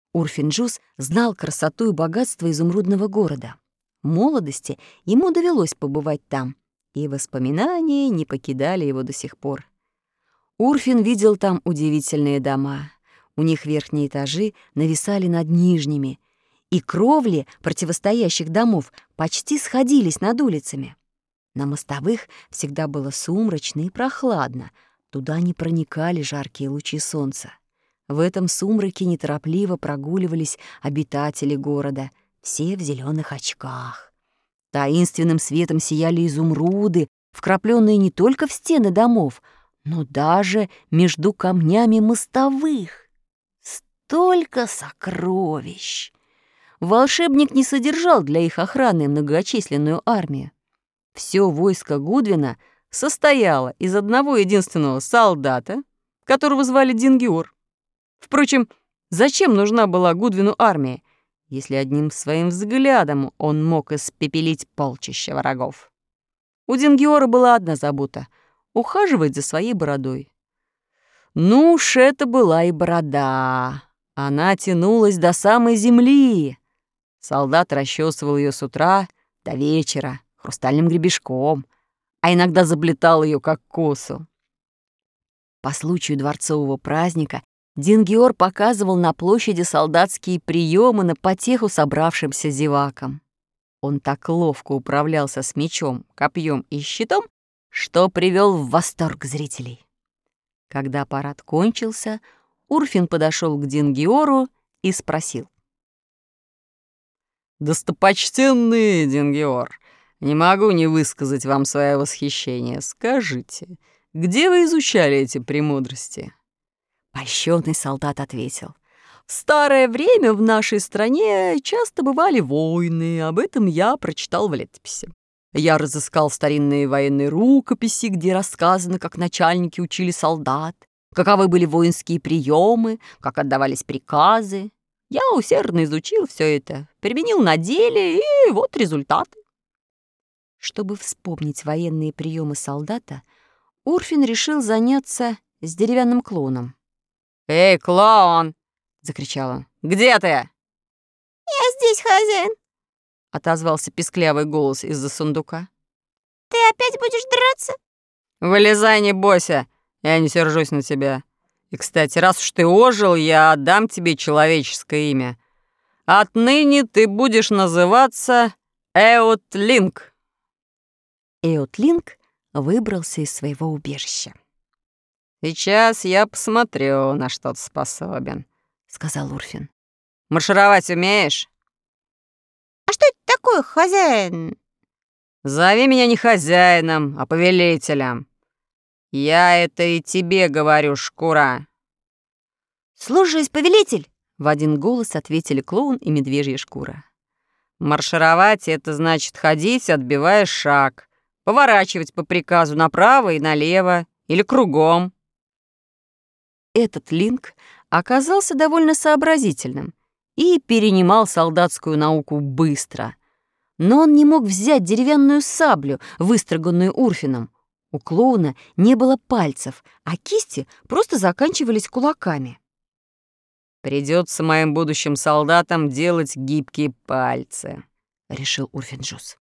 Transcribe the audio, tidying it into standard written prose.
Урфин-Джюс знал красоту и богатство изумрудного города. В молодости ему довелось побывать там, и воспоминания не покидали его до сих пор. Урфин видел там удивительные дома. У них верхние этажи нависали над нижними, и кровли противостоящих домов почти сходились над улицами. На мостовых всегда было сумрачно и прохладно, туда не проникали жаркие лучи солнца. В этом сумраке неторопливо прогуливались обитатели города, все в зеленых очках. Таинственным светом сияли изумруды, вкрапленные не только в стены домов, но даже между камнями мостовых. Столько сокровищ! Волшебник не содержал для их охраны многочисленную армию. Все войско Гудвина состояло из одного единственного солдата, которого звали Дингиор. Впрочем, зачем нужна была Гудвину армия, если одним своим взглядом он мог испепелить полчища врагов? У Дингиора была одна забота — ухаживать за своей бородой. Ну уж это была и борода. Она тянулась до самой земли. Солдат расчесывал ее с утра до вечера хрустальным гребешком, а иногда заплетал ее как косу. По случаю дворцового праздника Дингиор показывал на площади солдатские приемы на потеху собравшимся зевакам. Он так ловко управлялся с мечом, копьем и щитом, что привел в восторг зрителей. Когда парад кончился, Урфин подошел к Дингиору и спросил: «Достопочтенный Дингиор, не могу не высказать вам свое восхищение. Скажите, где вы изучали эти премудрости?» Польщённый солдат ответил: «В старое время в нашей стране часто бывали войны, об этом я прочитал в летописи. Я разыскал старинные военные рукописи, где рассказано, как начальники учили солдат, каковы были воинские приемы, как отдавались приказы. Я усердно изучил все это, применил на деле, и вот результаты». Чтобы вспомнить военные приемы солдата, Урфин решил заняться с деревянным клоуном. «Эй, клоун!» — закричал он. «Где ты?» «Я здесь, хозяин», — отозвался писклявый голос из-за сундука. «Ты опять будешь драться?» «Вылезай, не бойся, я не сержусь на тебя. И, кстати, раз уж ты ожил, я отдам тебе человеческое имя. Отныне ты будешь называться Эотлинг». Эотлинг выбрался из своего убежища. «Сейчас я посмотрю, на что ты способен», — сказал Урфин. «Маршировать умеешь?» «А что это такое, хозяин?» «Зови меня не хозяином, а повелителем. Я это и тебе говорю, шкура». «Слушаюсь, повелитель», — в один голос ответили клоун и медвежья шкура. «Маршировать — это значит ходить, отбивая шаг, поворачивать по приказу направо и налево или кругом». Этот Линк оказался довольно сообразительным и перенимал солдатскую науку быстро. Но он не мог взять деревянную саблю, выстроганную Урфином. У клоуна не было пальцев, а кисти просто заканчивались кулаками. «Придется моим будущим солдатам делать гибкие пальцы», — решил Урфин-Джюс.